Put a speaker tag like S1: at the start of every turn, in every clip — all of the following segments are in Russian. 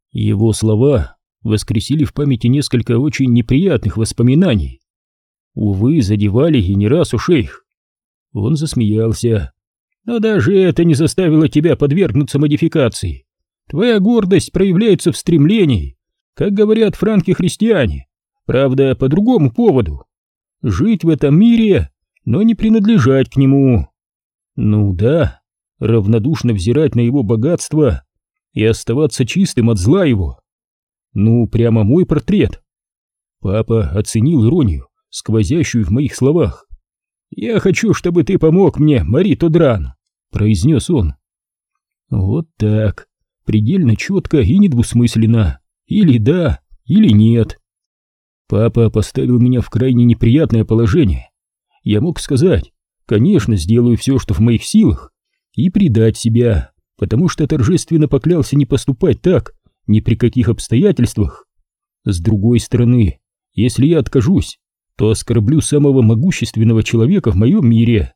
S1: Его слова воскресили в памяти несколько очень неприятных воспоминаний. Увы, задевали и не раз у шейх. Он засмеялся. Но даже это не заставило тебя подвергнуться модификации. Твоя гордость проявляется в стремлении, как говорят франки-христиане, правда, по другому поводу. Жить в этом мире, но не принадлежать к нему. Ну да, равнодушно взирать на его богатство и оставаться чистым от зла его. Ну, прямо мой портрет. Папа оценил иронию, сквозящую в моих словах. «Я хочу, чтобы ты помог мне, Мари Тодран», — произнес он. Вот так, предельно четко и недвусмысленно. Или да, или нет. Папа поставил меня в крайне неприятное положение. Я мог сказать, конечно, сделаю все, что в моих силах, и предать себя, потому что торжественно поклялся не поступать так ни при каких обстоятельствах. С другой стороны, если я откажусь, то оскорблю самого могущественного человека в моем мире.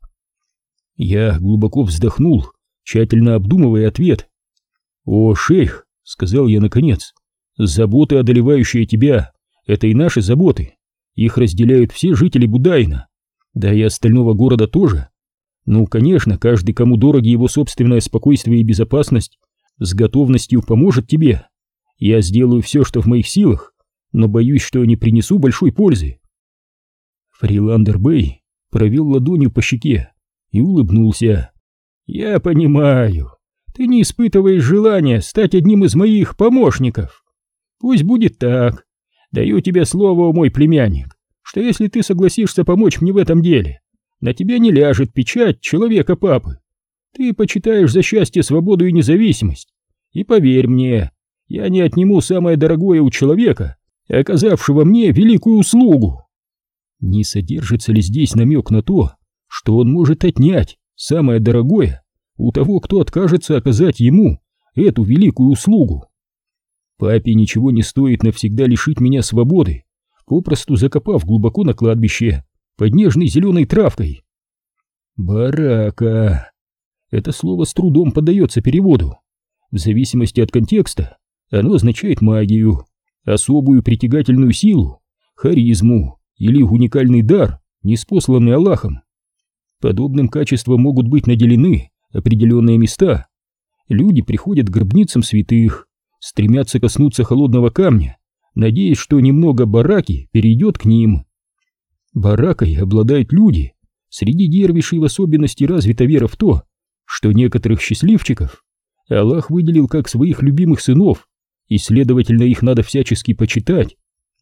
S1: Я глубоко вздохнул, тщательно обдумывая ответ. «О, шейх», — сказал я наконец, — «заботы, одолевающие тебя, это и наши заботы. Их разделяют все жители Будайна, да и остального города тоже. Ну, конечно, каждый, кому дороги его собственное спокойствие и безопасность, с готовностью поможет тебе. Я сделаю все, что в моих силах, но боюсь, что не принесу большой пользы». Фриландер Бэй провел ладонью по щеке и улыбнулся. «Я понимаю, ты не испытываешь желания стать одним из моих помощников. Пусть будет так. Даю тебе слово, мой племянник, что если ты согласишься помочь мне в этом деле, на тебя не ляжет печать человека-папы. Ты почитаешь за счастье свободу и независимость. И поверь мне, я не отниму самое дорогое у человека, оказавшего мне великую услугу». Не содержится ли здесь намек на то, что он может отнять самое дорогое у того, кто откажется оказать ему эту великую услугу? Папе ничего не стоит навсегда лишить меня свободы, попросту закопав глубоко на кладбище под нежной зеленой травкой. Барака. Это слово с трудом поддается переводу. В зависимости от контекста оно означает магию, особую притягательную силу, харизму или уникальный дар, ниспосланный Аллахом. Подобным качеством могут быть наделены определенные места. Люди приходят к гробницам святых, стремятся коснуться холодного камня, надеясь, что немного бараки перейдет к ним. Баракой обладают люди. Среди дервишей в особенности развита вера в то, что некоторых счастливчиков Аллах выделил как своих любимых сынов, и, следовательно, их надо всячески почитать.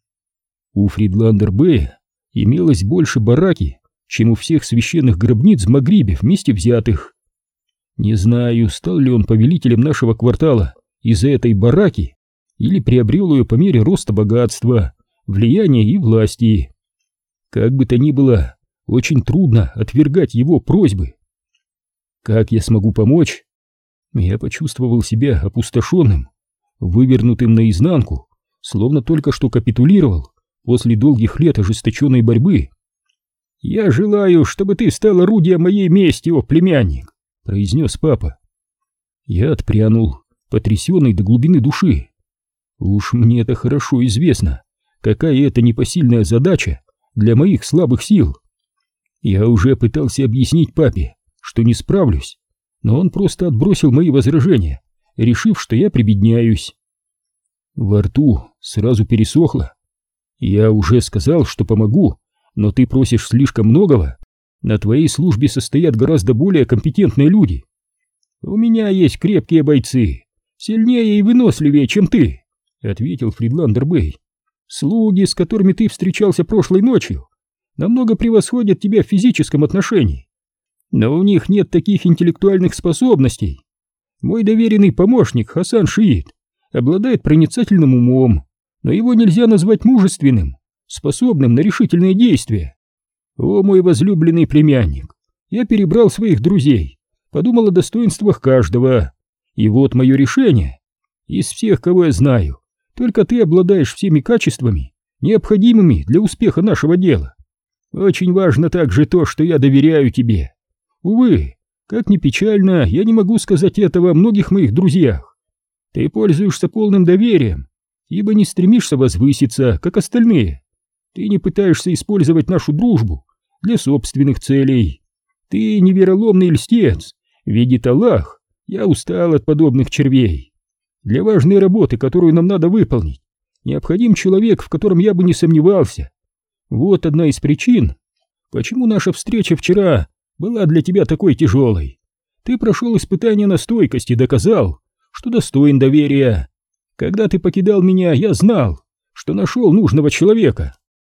S1: У Фридландер Бэя имелось больше бараки, чем у всех священных гробниц в Магрибе вместе взятых. Не знаю, стал ли он повелителем нашего квартала из-за этой бараки, или приобрел ее по мере роста богатства, влияния и власти. Как бы то ни было, очень трудно отвергать его просьбы. Как я смогу помочь? Я почувствовал себя опустошенным, вывернутым наизнанку, словно только что капитулировал после долгих лет ожесточенной борьбы. «Я желаю, чтобы ты стал орудием моей мести, о племянник», — произнес папа. Я отпрянул, потрясенный до глубины души. Уж мне это хорошо известно, какая это непосильная задача для моих слабых сил. Я уже пытался объяснить папе, что не справлюсь, но он просто отбросил мои возражения, решив, что я прибедняюсь. Во рту сразу пересохло. «Я уже сказал, что помогу, но ты просишь слишком многого. На твоей службе состоят гораздо более компетентные люди. У меня есть крепкие бойцы, сильнее и выносливее, чем ты», — ответил Фридландер Бэй. «Слуги, с которыми ты встречался прошлой ночью, намного превосходят тебя в физическом отношении, но у них нет таких интеллектуальных способностей. Мой доверенный помощник Хасан Шиит обладает проницательным умом, но его нельзя назвать мужественным, способным на решительные действия. О, мой возлюбленный племянник, я перебрал своих друзей, подумал о достоинствах каждого, и вот мое решение. Из всех, кого я знаю, только ты обладаешь всеми качествами, необходимыми для успеха нашего дела. Очень важно также то, что я доверяю тебе. Увы, как ни печально, я не могу сказать этого о многих моих друзьях. Ты пользуешься полным доверием, ибо не стремишься возвыситься, как остальные. Ты не пытаешься использовать нашу дружбу для собственных целей. Ты невероломный льстец, видит Аллах, я устал от подобных червей. Для важной работы, которую нам надо выполнить, необходим человек, в котором я бы не сомневался. Вот одна из причин, почему наша встреча вчера была для тебя такой тяжелой. Ты прошел испытание на стойкость и доказал, что достоин доверия. Когда ты покидал меня, я знал, что нашел нужного человека.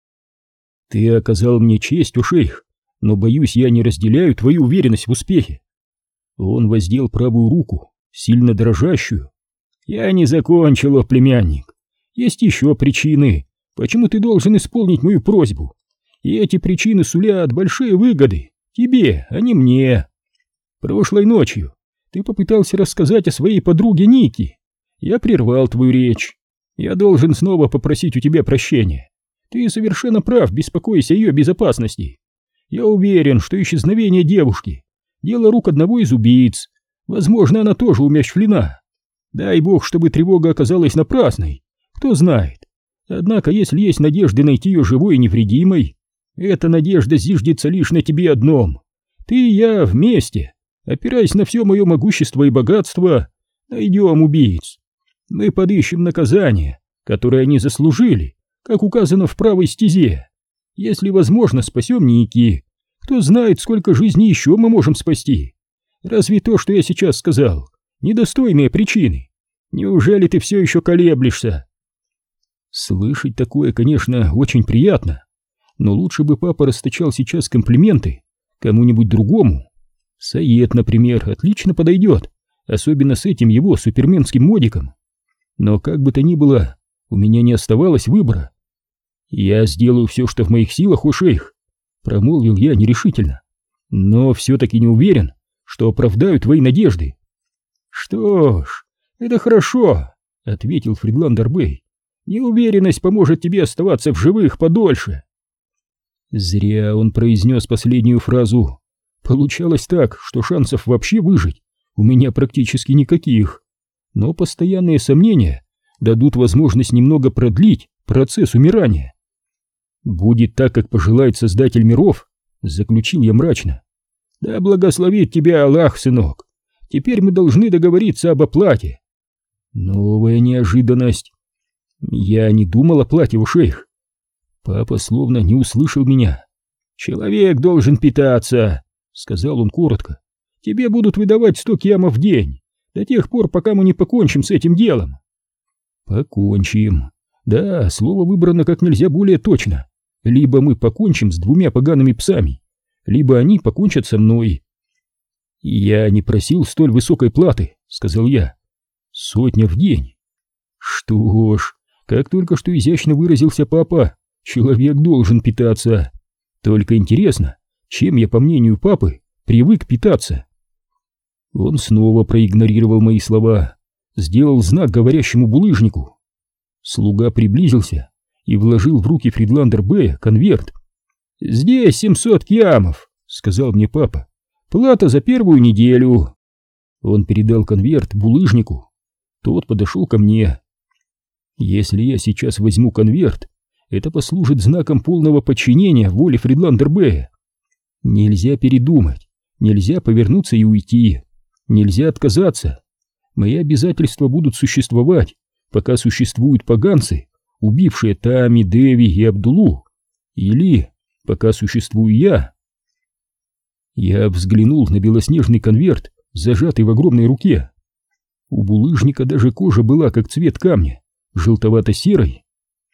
S1: Ты оказал мне честь, о шейх, но, боюсь, я не разделяю твою уверенность в успехе. Он воздел правую руку, сильно дрожащую. Я не закончил, о племянник. Есть еще причины, почему ты должен исполнить мою просьбу. И эти причины сулят большие выгоды тебе, а не мне. Прошлой ночью ты попытался рассказать о своей подруге Нике. Я прервал твою речь. Я должен снова попросить у тебя прощения. Ты совершенно прав, беспокоясь о ее безопасности. Я уверен, что исчезновение девушки — дело рук одного из убийц. Возможно, она тоже умерщвлена. Дай бог, чтобы тревога оказалась напрасной. Кто знает. Однако, если есть надежда найти ее живой и невредимой, эта надежда зиждется лишь на тебе одном. Ты и я вместе, опираясь на все мое могущество и богатство, найдем убийц. Мы подыщем наказание, которое они заслужили, как указано в правой стезе. Если возможно, спасем Ники. Кто знает, сколько жизней еще мы можем спасти. Разве то, что я сейчас сказал, недостойные причины? Неужели ты все еще колеблешься? Слышать такое, конечно, очень приятно, но лучше бы папа расточал сейчас комплименты кому-нибудь другому. Саед, например, отлично подойдет, особенно с этим его суперменским модиком. Но как бы то ни было, у меня не оставалось выбора. «Я сделаю все, что в моих силах, о шейх», — промолвил я нерешительно, «но все-таки не уверен, что оправдаю твои надежды». «Что ж, это хорошо», — ответил Фридландер Бэй. «Неуверенность поможет тебе оставаться в живых подольше». Зря он произнес последнюю фразу. Получалось так, что шансов вообще выжить у меня практически никаких. Но постоянные сомнения дадут возможность немного продлить процесс умирания. «Будет так, как пожелает Создатель миров», — заключил я мрачно. «Да благословит тебя Аллах, сынок. Теперь мы должны договориться об оплате». Новая неожиданность. Я не думал о плате, у шейх. Папа словно не услышал меня. «Человек должен питаться», — сказал он коротко. «Тебе будут выдавать 100 киамов в день, до тех пор, пока мы не покончим с этим делом». «Покончим». Да, слово выбрано как нельзя более точно. Либо мы покончим с 2 погаными псами, либо они покончат со мной. «Я не просил столь высокой платы», — сказал я. 100 в день. Что ж, как только что изящно выразился папа, человек должен питаться. Только интересно, чем я, по мнению папы, привык питаться? Он снова проигнорировал мои слова, сделал знак говорящему булыжнику. Слуга приблизился и вложил в руки Фридландер Бэя конверт. «Здесь 700 киамов», — сказал мне папа. «Плата за первую неделю». Он передал конверт булыжнику. Тот подошел ко мне. «Если я сейчас возьму конверт, это послужит знаком полного подчинения воле Фридландер Бэя. Нельзя передумать, нельзя повернуться и уйти, нельзя отказаться. Мои обязательства будут существовать, пока существуют поганцы, убившие Тами, Деви и Абдулу, или пока существую я». Я взглянул на белоснежный конверт, зажатый в огромной руке. У булыжника даже кожа была как цвет камня, желтовато-серой.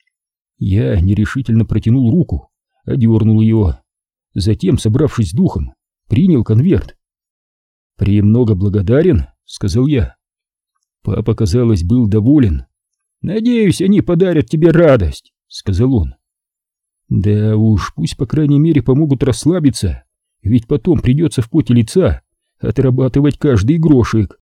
S1: Я нерешительно протянул руку, одернул ее. Затем, собравшись с духом, принял конверт. «Премного благодарен», — сказал я. Папа, казалось, был доволен. «Надеюсь, они подарят тебе радость», — сказал он. «Да уж, пусть по крайней мере помогут расслабиться, ведь потом придется в поте лица отрабатывать каждый грошик».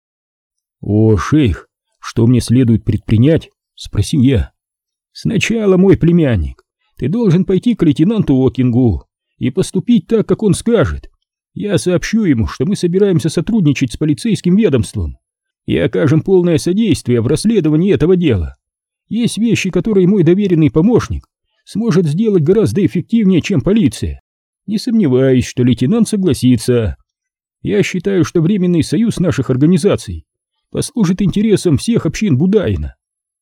S1: «О, шейх, что мне следует предпринять?» — спросил я. «Сначала, мой племянник, ты должен пойти к лейтенанту Окингу и поступить так, как он скажет. Я сообщу ему, что мы собираемся сотрудничать с полицейским ведомством, и окажем полное содействие в расследовании этого дела. Есть вещи, которые мой доверенный помощник сможет сделать гораздо эффективнее, чем полиция. Не сомневаюсь, что лейтенант согласится. Я считаю, что временный союз наших организаций послужит интересам всех общин Будаина.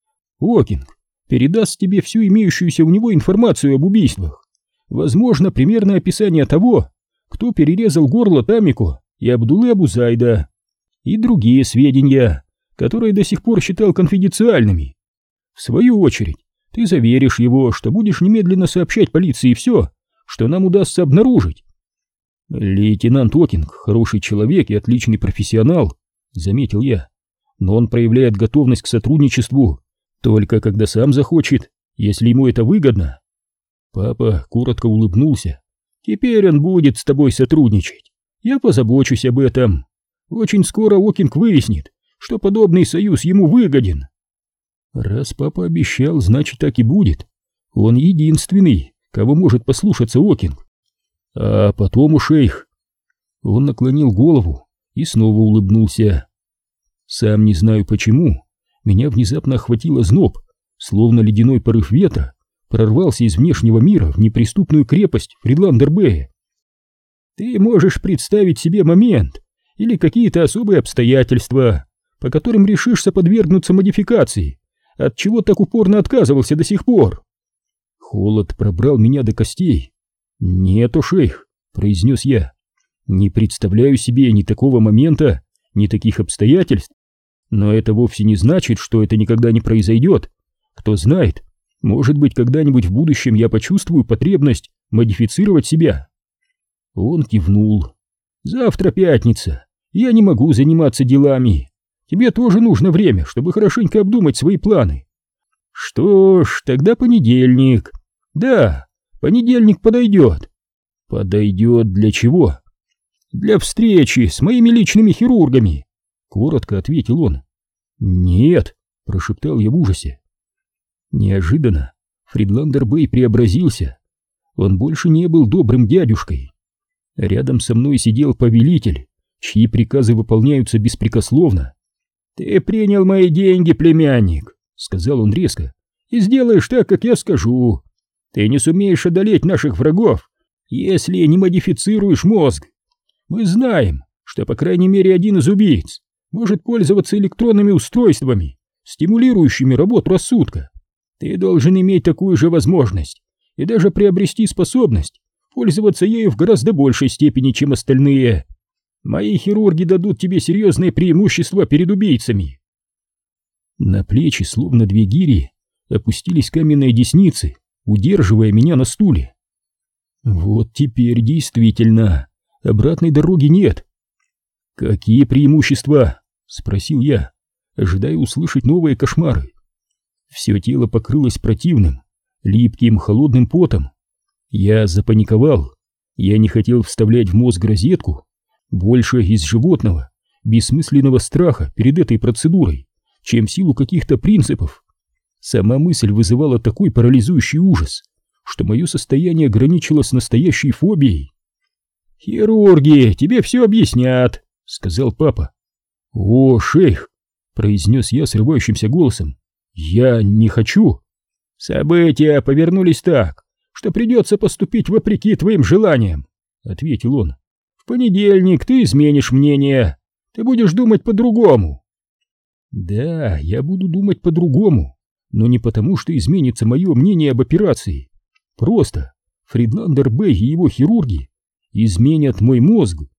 S1: Окинг передаст тебе всю имеющуюся у него информацию об убийствах. Возможно, примерное описание того, кто перерезал горло Тамико и Абдуллы Абузайда, и другие сведения, которые до сих пор считал конфиденциальными. В свою очередь, ты заверишь его, что будешь немедленно сообщать полиции все, что нам удастся обнаружить. Лейтенант Окинг хороший человек и отличный профессионал, заметил я, но он проявляет готовность к сотрудничеству только когда сам захочет, если ему это выгодно. Папа коротко улыбнулся. Теперь он будет с тобой сотрудничать. Я позабочусь об этом. Очень скоро Окинг выяснит, что подобный союз ему выгоден. Раз папа обещал, значит так и будет. Он единственный, кого может послушаться Окинг. А потом у шейх. Он наклонил голову и снова улыбнулся. Сам не знаю почему, меня внезапно охватил озноб, словно ледяной порыв ветра прорвался из внешнего мира в неприступную крепость Фридландер-Бэя. Ты можешь представить себе момент или какие-то особые обстоятельства, по которым решишься подвергнуться модификации, от чего так упорно отказывался до сих пор. Холод пробрал меня до костей. «Нет, о шейх», — произнес я, — «не представляю себе ни такого момента, ни таких обстоятельств. Но это вовсе не значит, что это никогда не произойдет. Кто знает, может быть, когда-нибудь в будущем я почувствую потребность модифицировать себя». Он кивнул. «Завтра пятница, я не могу заниматься делами. Тебе тоже нужно время, чтобы хорошенько обдумать свои планы. Что ж, тогда понедельник. Да, понедельник подойдет». «Подойдет для чего?» «Для встречи с моими личными хирургами», — коротко ответил он. «Нет», — прошептал я в ужасе. Неожиданно Фридландер-Бэй преобразился. Он больше не был добрым дядюшкой. Рядом со мной сидел повелитель, чьи приказы выполняются беспрекословно. «Ты принял мои деньги, племянник», — сказал он резко, — «и сделаешь так, как я скажу. Ты не сумеешь одолеть наших врагов, если не модифицируешь мозг. Мы знаем, что по крайней мере один из убийц может пользоваться электронными устройствами, стимулирующими работу рассудка. Ты должен иметь такую же возможность и даже приобрести способность пользоваться ею в гораздо большей степени, чем остальные. Мои хирурги дадут тебе серьезные преимущества перед убийцами». На плечи, словно две гири, опустились каменные десницы, удерживая меня на стуле. Вот теперь действительно обратной дороги нет. «Какие преимущества?» — спросил я, ожидая услышать новые кошмары. Все тело покрылось противным, липким, холодным потом. Я запаниковал. Я не хотел вставлять в мозг розетку, больше из животного, бессмысленного страха перед этой процедурой, чем в силу каких-то принципов. Сама мысль вызывала такой парализующий ужас, что мое состояние граничило с настоящей фобией. «Хирурги тебе все объяснят», — сказал папа. «О, шейх», — произнес я срывающимся голосом, — «я не хочу». «События повернулись так, что придется поступить вопреки твоим желаниям», — ответил он. «В понедельник ты изменишь мнение, ты будешь думать по-другому». «Да, я буду думать по-другому, но не потому, что изменится мое мнение об операции. Просто Фридландер-Бэй и его хирурги изменят мой мозг